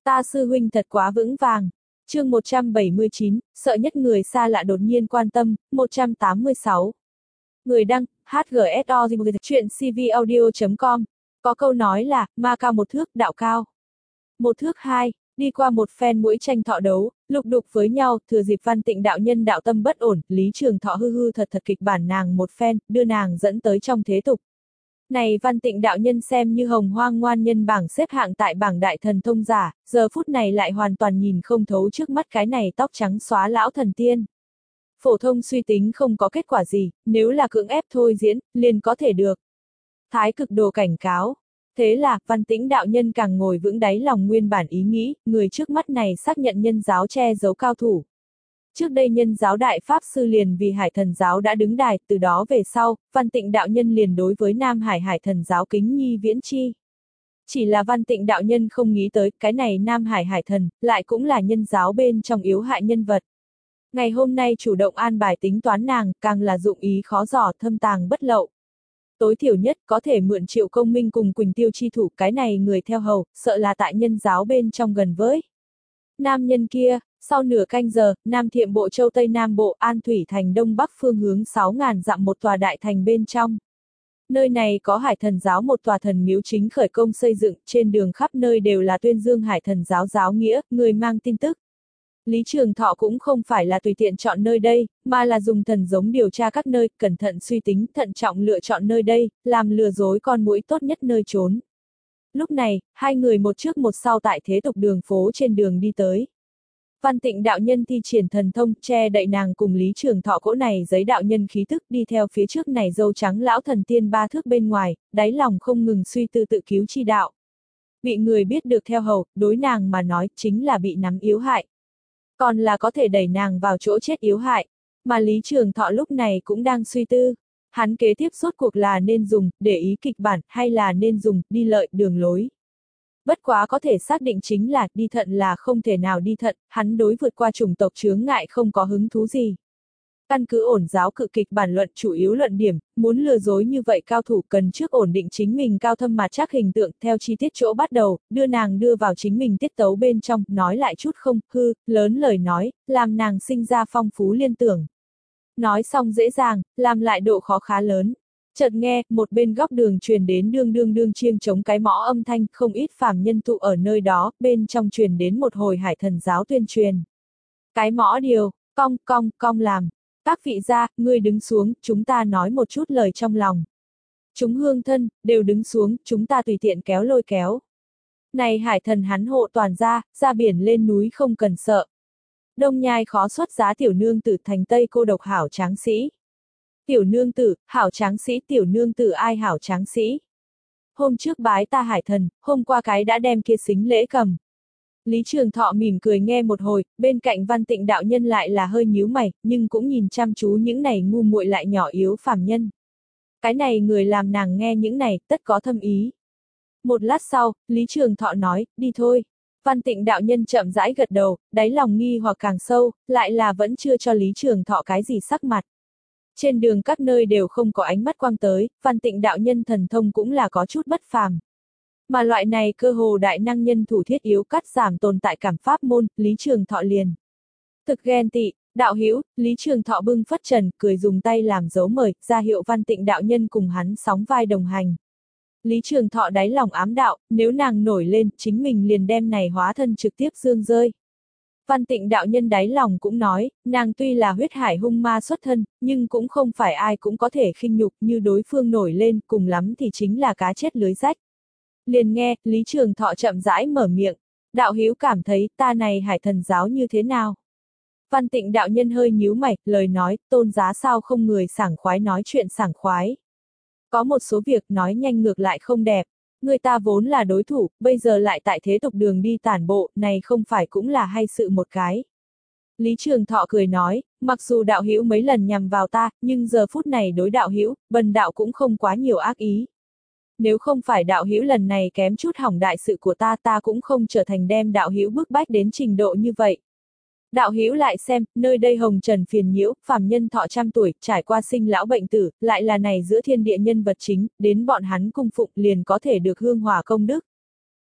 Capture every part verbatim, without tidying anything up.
Ta sư huynh thật quá vững vàng. Chương một trăm bảy mươi chín, sợ nhất người xa lạ đột nhiên quan tâm, một trăm tám mươi sáu. Người đăng, hát giê ét o chuyện cvaudio chấm com. Có câu nói là, ma cao một thước, đạo cao một thước hai. Đi qua một phen mũi tranh thọ đấu, lục đục với nhau, thừa dịp Văn Tịnh đạo nhân đạo tâm bất ổn, Lý Trường Thọ hư hư thật thật kịch bản nàng một phen, đưa nàng dẫn tới trong thế tục. Này Văn Tịnh đạo nhân xem như hồng hoang ngoan nhân bảng xếp hạng tại bảng đại thần thông giả, giờ phút này lại hoàn toàn nhìn không thấu trước mắt cái này tóc trắng xóa lão thần tiên. Phổ thông suy tính không có kết quả gì, nếu là cưỡng ép thôi diễn, liền có thể được. Thái cực đồ cảnh cáo. Thế là, Văn Tĩnh đạo nhân càng ngồi vững đáy lòng nguyên bản ý nghĩ, người trước mắt này xác nhận nhân giáo che giấu cao thủ. Trước đây nhân giáo đại pháp sư liền vì Hải Thần giáo đã đứng đài, từ đó về sau, Văn Tịnh đạo nhân liền đối với Nam Hải Hải Thần giáo kính nhi viễn chi. Chỉ là Văn Tịnh đạo nhân không nghĩ tới, cái này Nam Hải Hải Thần, lại cũng là nhân giáo bên trong yếu hại nhân vật. Ngày hôm nay chủ động an bài tính toán nàng, càng là dụng ý khó dò thâm tàng bất lậu. Tối thiểu nhất có thể mượn Triệu Công Minh cùng Quỳnh Tiêu chi thủ, cái này người theo hầu, sợ là tại nhân giáo bên trong gần với. Nam nhân kia, sau nửa canh giờ, Nam Thiệm Bộ Châu Tây Nam Bộ An Thủy thành Đông Bắc phương hướng sáu ngàn dặm một tòa đại thành bên trong. Nơi này có Hải Thần giáo một tòa thần miếu chính khởi công xây dựng, trên đường khắp nơi đều là tuyên dương Hải Thần giáo giáo nghĩa, người mang tin tức. Lý Trường Thọ cũng không phải là tùy tiện chọn nơi đây, mà là dùng thần giống điều tra các nơi, cẩn thận suy tính, thận trọng lựa chọn nơi đây, làm lừa dối con muỗi tốt nhất nơi trốn. Lúc này, hai người một trước một sau tại thế tục đường phố trên đường đi tới. Văn Tịnh đạo nhân thi triển thần thông, che đậy nàng cùng Lý Trường Thọ cỗ này giấy đạo nhân khí tức đi theo phía trước này dâu trắng lão thần tiên ba thước bên ngoài, đáy lòng không ngừng suy tư tự cứu chi đạo. Bị người biết được theo hầu, đối nàng mà nói chính là bị nắm yếu hại. Còn là có thể đẩy nàng vào chỗ chết yếu hại, mà Lý Trường Thọ lúc này cũng đang suy tư. Hắn kế tiếp rốt cuộc là nên dùng, để ý kịch bản, hay là nên dùng, đi lợi, đường lối. Bất quá có thể xác định chính là, đi thận là không thể nào đi thận, hắn đối vượt qua chủng tộc chướng ngại không có hứng thú gì. Căn cứ ổn giáo cự kịch bản luận chủ yếu luận điểm, muốn lừa dối như vậy cao thủ cần trước ổn định chính mình cao thâm mà chắc hình tượng, theo chi tiết chỗ bắt đầu, đưa nàng đưa vào chính mình tiết tấu bên trong, nói lại chút không, hư, lớn lời nói, làm nàng sinh ra phong phú liên tưởng. Nói xong dễ dàng, làm lại độ khó khá lớn. Chợt nghe, một bên góc đường truyền đến đương đương đương chiêng chống cái mõ âm thanh, không ít phàm nhân tụ ở nơi đó, bên trong truyền đến một hồi Hải Thần giáo tuyên truyền. Cái mõ điều, cong cong cong làm. Các vị gia, ngươi đứng xuống, chúng ta nói một chút lời trong lòng. Chúng hương thân, đều đứng xuống, chúng ta tùy tiện kéo lôi kéo. Này Hải Thần hắn hộ toàn gia, ra biển lên núi không cần sợ. Đông nhai khó xuất giá tiểu nương tử thành Tây cô độc hảo tráng sĩ. Tiểu nương tử, hảo tráng sĩ, tiểu nương tử ai hảo tráng sĩ. Hôm trước bái ta Hải Thần, hôm qua cái đã đem kia xính lễ cầm. Lý Trường Thọ mỉm cười nghe một hồi, bên cạnh Văn Tịnh đạo nhân lại là hơi nhíu mày, nhưng cũng nhìn chăm chú những này ngu muội lại nhỏ yếu phàm nhân. Cái này người làm nàng nghe những này, tất có thâm ý. Một lát sau, Lý Trường Thọ nói, đi thôi. Văn Tịnh đạo nhân chậm rãi gật đầu, đáy lòng nghi hoặc càng sâu, lại là vẫn chưa cho Lý Trường Thọ cái gì sắc mặt. Trên đường các nơi đều không có ánh mắt quang tới, Văn Tịnh đạo nhân thần thông cũng là có chút bất phàm. Mà loại này cơ hồ đại năng nhân thủ thiết yếu cắt giảm tồn tại cảm pháp môn, Lý Trường Thọ liền. Thực ghen tị, đạo hữu, Lý Trường Thọ bưng phất trần, cười dùng tay làm dấu mời, ra hiệu Văn Tịnh đạo nhân cùng hắn sóng vai đồng hành. Lý Trường Thọ đáy lòng ám đạo, nếu nàng nổi lên, chính mình liền đem này hóa thân trực tiếp dương rơi. Văn Tịnh đạo nhân đáy lòng cũng nói, nàng tuy là huyết hải hung ma xuất thân, nhưng cũng không phải ai cũng có thể khinh nhục như đối phương nổi lên, cùng lắm thì chính là cá chết lưới rách. Liền nghe, Lý Trường Thọ chậm rãi mở miệng, đạo hữu cảm thấy ta này Hải Thần giáo như thế nào? Văn Tịnh đạo nhân hơi nhíu mày, lời nói, tôn giá sao không người sảng khoái nói chuyện sảng khoái. Có một số việc nói nhanh ngược lại không đẹp, người ta vốn là đối thủ, bây giờ lại tại thế tục đường đi tản bộ, này không phải cũng là hay sự một cái. Lý Trường Thọ cười nói, mặc dù đạo hữu mấy lần nhằm vào ta, nhưng giờ phút này đối đạo hữu, bần đạo cũng không quá nhiều ác ý. Nếu không phải đạo hữu lần này kém chút hỏng đại sự của ta, ta cũng không trở thành đem đạo hữu bức bách đến trình độ như vậy. Đạo hữu lại xem, nơi đây hồng trần phiền nhiễu, phàm nhân thọ trăm tuổi, trải qua sinh lão bệnh tử, lại là này giữa thiên địa nhân vật chính, đến bọn hắn cung phụng liền có thể được hương hỏa công đức.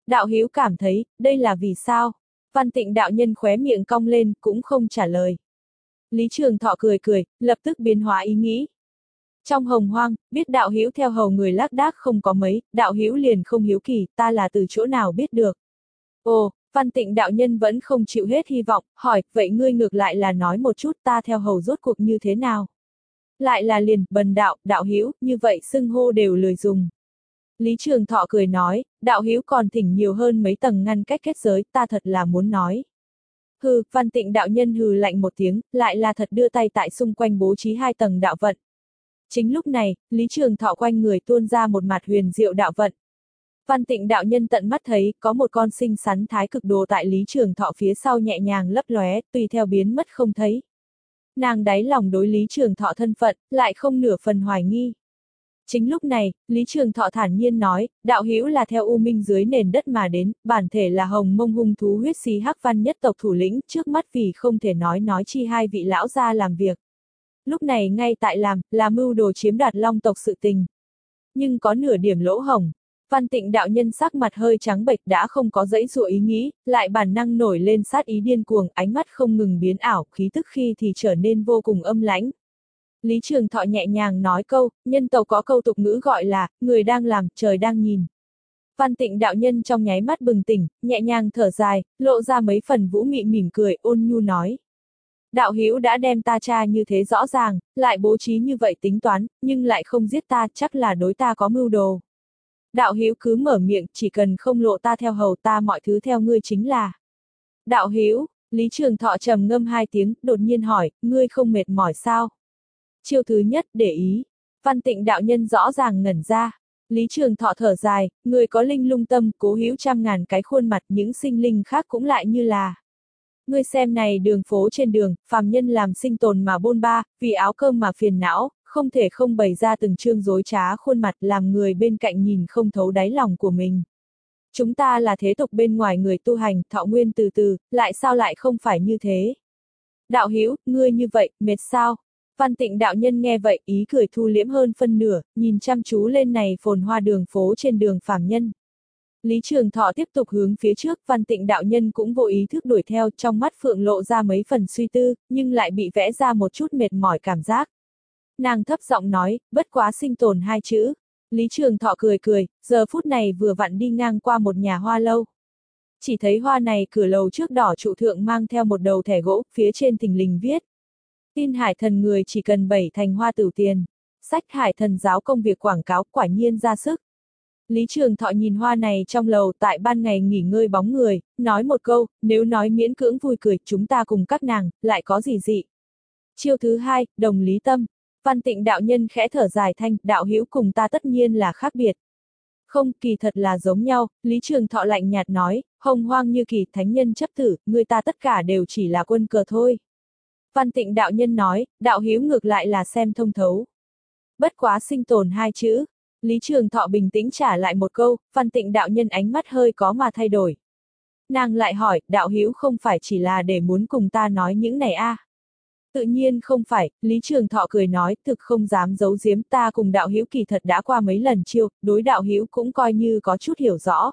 Đạo hữu cảm thấy, đây là vì sao? Văn Tịnh đạo nhân khóe miệng cong lên, cũng không trả lời. Lý Trường Thọ cười cười, lập tức biến hóa ý nghĩ. Trong hồng hoang, biết đạo hữu theo hầu người lác đác không có mấy, đạo hữu liền không hiếu kỳ, ta là từ chỗ nào biết được. Ồ, Văn Tịnh đạo nhân vẫn không chịu hết hy vọng, hỏi, vậy ngươi ngược lại là nói một chút ta theo hầu rốt cuộc như thế nào? Lại là liền, bần đạo, đạo hữu, như vậy xưng hô đều lười dùng. Lý Trường Thọ cười nói, đạo hữu còn thỉnh nhiều hơn mấy tầng ngăn cách kết giới, ta thật là muốn nói. Hừ, Văn Tịnh đạo nhân hừ lạnh một tiếng, lại là thật đưa tay tại xung quanh bố trí hai tầng đạo vận. Chính lúc này, Lý Trường Thọ quanh người tuôn ra một mặt huyền diệu đạo vận. Văn Tịnh đạo nhân tận mắt thấy, có một con xinh xắn thái cực đồ tại Lý Trường Thọ phía sau nhẹ nhàng lấp lóe, tùy theo biến mất không thấy. Nàng đáy lòng đối Lý Trường Thọ thân phận, lại không nửa phần hoài nghi. Chính lúc này, Lý Trường Thọ thản nhiên nói, đạo hữu là theo U Minh dưới nền đất mà đến, bản thể là Hồng Mông hung thú huyết xí hắc văn nhất tộc thủ lĩnh, trước mắt vì không thể nói nói chi hai vị lão gia làm việc. Lúc này ngay tại làm, là mưu đồ chiếm đoạt Long tộc sự tình. Nhưng có nửa điểm lỗ hổng. Văn Tịnh đạo nhân sắc mặt hơi trắng bệch đã không có dãy dụa ý nghĩ, lại bản năng nổi lên sát ý điên cuồng, ánh mắt không ngừng biến ảo, khí tức khi thì trở nên vô cùng âm lãnh. Lý Trường Thọ nhẹ nhàng nói câu, nhân tộc có câu tục ngữ gọi là, người đang làm, trời đang nhìn. Văn Tịnh đạo nhân trong nháy mắt bừng tỉnh, nhẹ nhàng thở dài, lộ ra mấy phần vũ mị mỉm cười, ôn nhu nói. Đạo hữu đã đem ta tra như thế rõ ràng, lại bố trí như vậy tính toán, nhưng lại không giết ta, chắc là đối ta có mưu đồ. Đạo hữu cứ mở miệng, chỉ cần không lộ ta theo hầu ta mọi thứ theo ngươi chính là. Đạo hữu, Lý Trường Thọ trầm ngâm hai tiếng, đột nhiên hỏi, ngươi không mệt mỏi sao? Chiêu thứ nhất, để ý. Văn Tịnh đạo nhân rõ ràng ngẩn ra. Lý Trường Thọ thở dài, người có linh lung tâm, cố hữu trăm ngàn cái khuôn mặt, những sinh linh khác cũng lại như là. Ngươi xem này đường phố trên đường, phàm nhân làm sinh tồn mà bôn ba, vì áo cơm mà phiền não, không thể không bày ra từng trương dối trá khuôn mặt làm người bên cạnh nhìn không thấu đáy lòng của mình. Chúng ta là thế tục bên ngoài người tu hành, thọ nguyên từ từ, lại sao lại không phải như thế? Đạo hữu, ngươi như vậy, mệt sao? Văn Tịnh đạo nhân nghe vậy, ý cười thu liễm hơn phân nửa, nhìn chăm chú lên này phồn hoa đường phố trên đường phàm nhân. Lý Trường Thọ tiếp tục hướng phía trước, Văn Tịnh đạo nhân cũng vô ý thức đuổi theo, trong mắt phượng lộ ra mấy phần suy tư, nhưng lại bị vẽ ra một chút mệt mỏi cảm giác. Nàng thấp giọng nói, bất quá sinh tồn hai chữ. Lý Trường Thọ cười cười, giờ phút này vừa vặn đi ngang qua một nhà hoa lâu. Chỉ thấy hoa này cửa lầu trước đỏ trụ thượng mang theo một đầu thẻ gỗ, phía trên thình lình viết. Tin Hải Thần người chỉ cần bảy thành hoa tửu tiền. Sách Hải Thần giáo công việc quảng cáo quả nhiên ra sức. Lý Trường Thọ nhìn hoa này trong lầu tại ban ngày nghỉ ngơi bóng người, nói một câu, nếu nói miễn cưỡng vui cười, chúng ta cùng các nàng, lại có gì dị. Chiêu thứ hai, đồng lý tâm. Văn Tịnh đạo nhân khẽ thở dài thanh, đạo hữu cùng ta tất nhiên là khác biệt. Không, kỳ thật là giống nhau, Lý Trường Thọ lạnh nhạt nói, hồng hoang như kỳ thánh nhân chấp tử, người ta tất cả đều chỉ là quân cờ thôi. Văn Tịnh đạo nhân nói, đạo hữu ngược lại là xem thông thấu. Bất quá sinh tồn hai chữ. Lý Trường Thọ bình tĩnh trả lại một câu, Văn Tịnh đạo nhân ánh mắt hơi có mà thay đổi. Nàng lại hỏi, đạo hữu không phải chỉ là để muốn cùng ta nói những này a? À? Tự nhiên không phải, Lý Trường Thọ cười nói, thực không dám giấu giếm, ta cùng đạo hữu kỳ thật đã qua mấy lần chiêu, đối đạo hữu cũng coi như có chút hiểu rõ.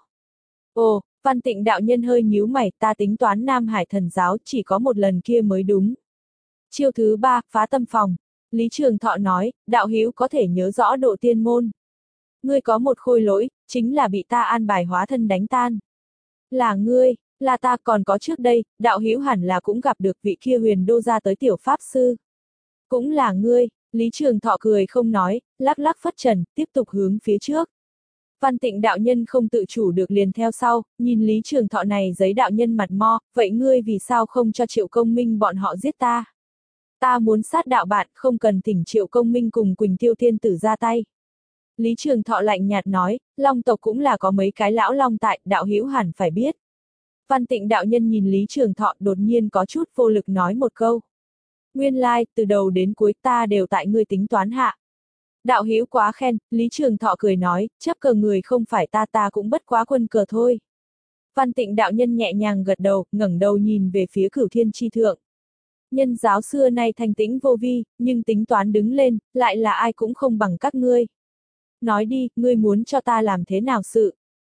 Ồ, Văn Tịnh đạo nhân hơi nhíu mày, ta tính toán Nam Hải Thần giáo chỉ có một lần kia mới đúng. Chiêu thứ ba, phá tâm phòng. Lý Trường Thọ nói, đạo hữu có thể nhớ rõ độ tiên môn. Ngươi có một khôi lỗi, chính là bị ta an bài hóa thân đánh tan. Là ngươi, là ta, còn có trước đây, đạo hữu hẳn là cũng gặp được vị kia huyền đô ra tới tiểu pháp sư. Cũng là ngươi, Lý Trường Thọ cười không nói, lắc lắc phất trần, tiếp tục hướng phía trước. Văn Tịnh đạo nhân không tự chủ được liền theo sau, nhìn Lý Trường Thọ này giấy đạo nhân mặt mo, vậy ngươi vì sao không cho Triệu Công Minh bọn họ giết ta? Ta muốn sát đạo bạn, không cần thỉnh Triệu Công Minh cùng Quỳnh Tiêu Thiên Tử ra tay. Lý Trường Thọ lạnh nhạt nói, Long tộc cũng là có mấy cái lão long tại, đạo hữu hẳn phải biết. Văn Tịnh đạo nhân nhìn Lý Trường Thọ đột nhiên có chút vô lực nói một câu. Nguyên lai, like, từ đầu đến cuối ta đều tại ngươi tính toán hạ. Đạo hữu quá khen, Lý Trường Thọ cười nói, chấp cờ người không phải ta ta cũng bất quá quân cờ thôi. Văn Tịnh đạo nhân nhẹ nhàng gật đầu, ngẩng đầu nhìn về phía Cửu Thiên Chi Thượng. Nhân giáo xưa nay thanh tĩnh vô vi, nhưng tính toán đứng lên, lại là ai cũng không bằng các ngươi. Nói đi, ngươi muốn cho ta làm thế nào sự?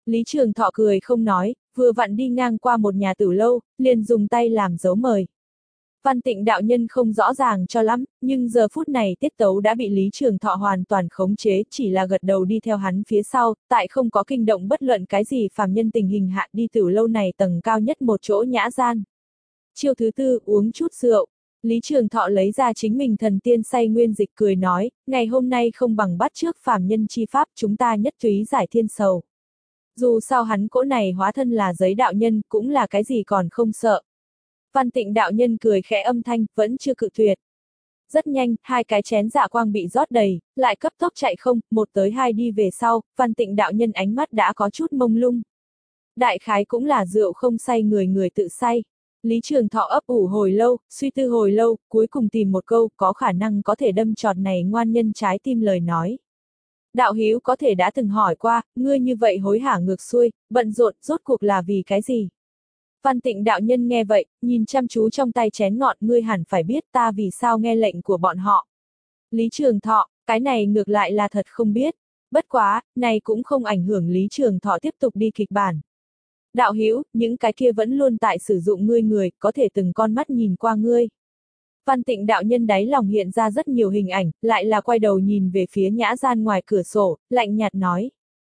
Lý Trường Thọ cười không nói, vừa vặn đi ngang qua một nhà tử lâu, liền dùng tay làm dấu mời. Văn Tịnh đạo nhân không rõ ràng cho lắm, nhưng giờ phút này tiết tấu đã bị Lý Trường Thọ hoàn toàn khống chế, chỉ là gật đầu đi theo hắn phía sau, tại không có kinh động bất luận cái gì phàm nhân tình hình hạ đi tử lâu này tầng cao nhất một chỗ nhã gian. Chiêu thứ tư, uống chút rượu. Lý Trường Thọ lấy ra chính mình thần tiên say nguyên dịch cười nói, ngày hôm nay không bằng bắt trước phàm nhân chi pháp, chúng ta nhất túy giải thiên sầu. Dù sao hắn cỗ này hóa thân là giấy đạo nhân, cũng là cái gì còn không sợ. Văn Tịnh đạo nhân cười khẽ âm thanh, vẫn chưa cự tuyệt. Rất nhanh, hai cái chén dạ quang bị rót đầy, lại cấp tốc chạy không, một tới hai đi về sau, Văn Tịnh đạo nhân ánh mắt đã có chút mông lung. Đại khái cũng là rượu không say người người tự say. Lý Trường Thọ ấp ủ hồi lâu, suy tư hồi lâu, cuối cùng tìm một câu có khả năng có thể đâm trọt này ngoan nhân trái tim lời nói. Đạo hữu có thể đã từng hỏi qua, ngươi như vậy hối hả ngược xuôi, bận rộn, rốt cuộc là vì cái gì? Văn Tịnh đạo nhân nghe vậy, nhìn chăm chú trong tay chén ngọn, ngươi hẳn phải biết ta vì sao nghe lệnh của bọn họ. Lý Trường Thọ, cái này ngược lại là thật không biết. Bất quá, này cũng không ảnh hưởng Lý Trường Thọ tiếp tục đi kịch bản. Đạo hữu, những cái kia vẫn luôn tại sử dụng ngươi người, có thể từng con mắt nhìn qua ngươi. Văn Tịnh đạo nhân đáy lòng hiện ra rất nhiều hình ảnh, lại là quay đầu nhìn về phía nhã gian ngoài cửa sổ, lạnh nhạt nói.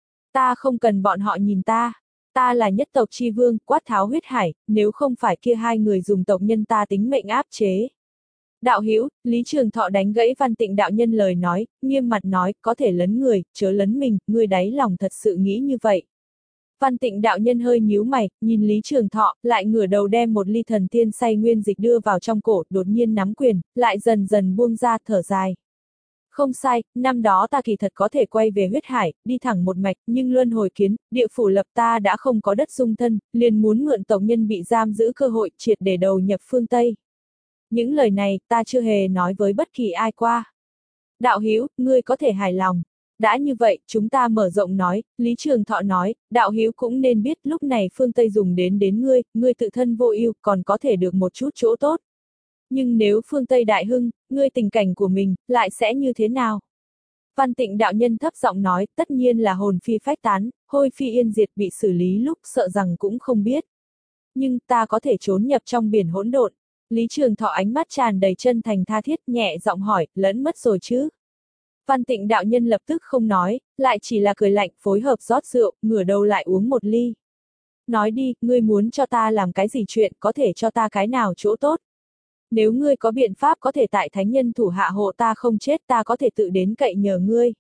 Ta không cần bọn họ nhìn ta. Ta là nhất tộc chi vương, quát tháo huyết hải, nếu không phải kia hai người dùng tộc nhân ta tính mệnh áp chế. Đạo hữu, Lý Trường Thọ đánh gãy Văn Tịnh đạo nhân lời nói, nghiêm mặt nói, có thể lấn người, chớ lấn mình, ngươi đáy lòng thật sự nghĩ như vậy. Văn Tịnh đạo nhân hơi nhíu mày, nhìn Lý Trường Thọ, lại ngửa đầu đem một ly thần tiên say nguyên dịch đưa vào trong cổ, đột nhiên nắm quyền, lại dần dần buông ra thở dài. Không sai, năm đó ta kỳ thật có thể quay về huyết hải, đi thẳng một mạch, nhưng luân hồi kiến, địa phủ lập ta đã không có đất dung thân, liền muốn mượn tộc nhân bị giam giữ cơ hội triệt để đầu nhập phương Tây. Những lời này, ta chưa hề nói với bất kỳ ai qua. Đạo hữu, ngươi có thể hài lòng. Đã như vậy, chúng ta mở rộng nói, Lý Trường Thọ nói, đạo hữu cũng nên biết lúc này phương Tây dùng đến đến ngươi, ngươi tự thân vô ưu, còn có thể được một chút chỗ tốt. Nhưng nếu phương Tây đại hưng, ngươi tình cảnh của mình, lại sẽ như thế nào? Văn Tịnh đạo nhân thấp giọng nói, tất nhiên là hồn phi phách tán, hôi phi yên diệt bị xử lý lúc sợ rằng cũng không biết. Nhưng ta có thể trốn nhập trong biển hỗn độn. Lý Trường Thọ ánh mắt tràn đầy chân thành tha thiết, nhẹ giọng hỏi, lẫn mất rồi chứ? Văn Tịnh đạo nhân lập tức không nói, lại chỉ là cười lạnh, phối hợp rót rượu, ngửa đầu lại uống một ly. Nói đi, ngươi muốn cho ta làm cái gì chuyện, có thể cho ta cái nào chỗ tốt? Nếu ngươi có biện pháp có thể tại thánh nhân thủ hạ hộ ta không chết, ta có thể tự đến cậy nhờ ngươi.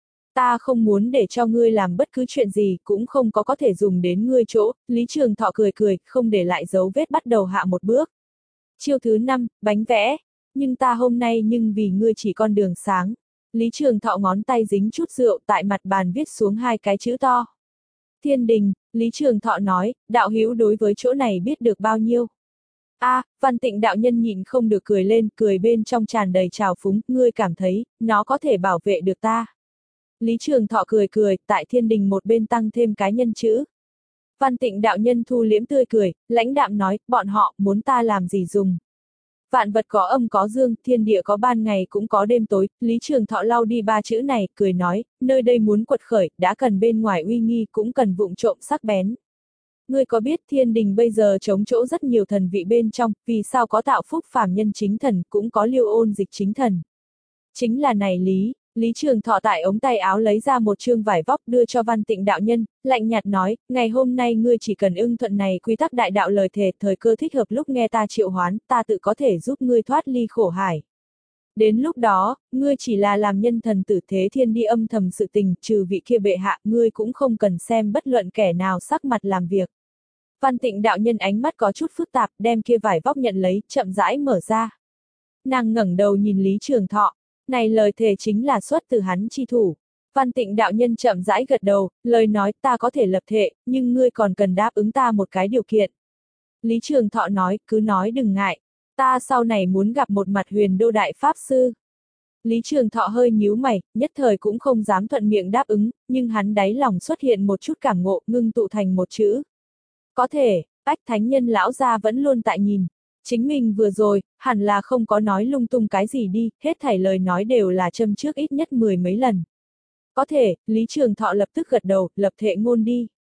Ta không muốn để cho ngươi làm bất cứ chuyện gì, cũng không có có thể dùng đến ngươi chỗ. Lý Trường Thọ cười cười, không để lại dấu vết bắt đầu hạ một bước. Chiêu thứ năm, bánh vẽ. Nhưng ta hôm nay nhưng vì ngươi chỉ con đường sáng. Lý Trường Thọ ngón tay dính chút rượu, tại mặt bàn viết xuống hai cái chữ to. Thiên Đình. Lý Trường Thọ nói, đạo hữu đối với chỗ này biết được bao nhiêu? A, à, Văn Tịnh đạo nhân nhìn không được cười lên, cười bên trong tràn đầy trào phúng, ngươi cảm thấy, nó có thể bảo vệ được ta. Lý Trường Thọ cười cười, tại Thiên Đình một bên tăng thêm cái nhân chữ. Văn Tịnh đạo nhân thu liễm tươi cười, lãnh đạm nói, bọn họ, muốn ta làm gì dùng. Vạn vật có âm có dương, thiên địa có ban ngày cũng có đêm tối, Lý Trường Thọ lau đi ba chữ này, cười nói, nơi đây muốn quật khởi, đã cần bên ngoài uy nghi, cũng cần vụng trộm sắc bén. Ngươi có biết Thiên Đình bây giờ chống chỗ rất nhiều thần vị bên trong, vì sao có tạo phúc phàm nhân chính thần, cũng có liêu ôn dịch chính thần. Chính là này lý, Lý Trường Thọ tại ống tay áo lấy ra một chương vải vóc đưa cho Văn Tịnh đạo nhân, lạnh nhạt nói, ngày hôm nay ngươi chỉ cần ưng thuận này quy tắc đại đạo lời thề, thời cơ thích hợp lúc nghe ta triệu hoán, ta tự có thể giúp ngươi thoát ly khổ hải. Đến lúc đó, ngươi chỉ là làm nhân thần tử thế thiên đi âm thầm sự tình, trừ vị kia bệ hạ, ngươi cũng không cần xem bất luận kẻ nào sắc mặt làm việc. Văn Tịnh đạo nhân ánh mắt có chút phức tạp, đem kia vải vóc nhận lấy, chậm rãi mở ra. Nàng ngẩng đầu nhìn Lý Trường Thọ, này lời thề chính là xuất từ hắn chi thủ. Văn Tịnh đạo nhân chậm rãi gật đầu, lời nói ta có thể lập thệ, nhưng ngươi còn cần đáp ứng ta một cái điều kiện. Lý Trường Thọ nói, cứ nói đừng ngại, ta sau này muốn gặp một mặt Huyền Đô Đại Pháp Sư. Lý Trường Thọ hơi nhíu mày, nhất thời cũng không dám thuận miệng đáp ứng, nhưng hắn đáy lòng xuất hiện một chút cảm ngộ, ngưng tụ thành một chữ. Có thể, Bách Thánh Nhân lão gia vẫn luôn tại nhìn. Chính mình vừa rồi, hẳn là không có nói lung tung cái gì đi, hết thảy lời nói đều là châm trước ít nhất mười mấy lần. Có thể, Lý Trường Thọ lập tức gật đầu, lập thệ ngôn đi.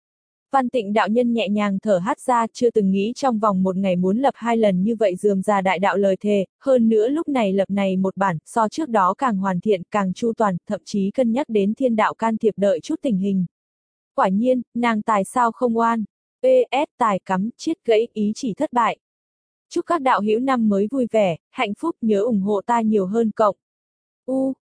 Văn Tịnh đạo nhân nhẹ nhàng thở hắt ra, chưa từng nghĩ trong vòng một ngày muốn lập hai lần như vậy rườm rà đại đạo lời thề, hơn nữa lúc này lập này một bản, so trước đó càng hoàn thiện, càng chu toàn, thậm chí cân nhắc đến thiên đạo can thiệp đợi chút tình hình. Quả nhiên, nàng tài sao không oan, pê ét tài cắm, chiết gãy, ý chỉ thất bại. Chúc các đạo hữu năm mới vui vẻ, hạnh phúc, nhớ ủng hộ ta nhiều hơn cộng. U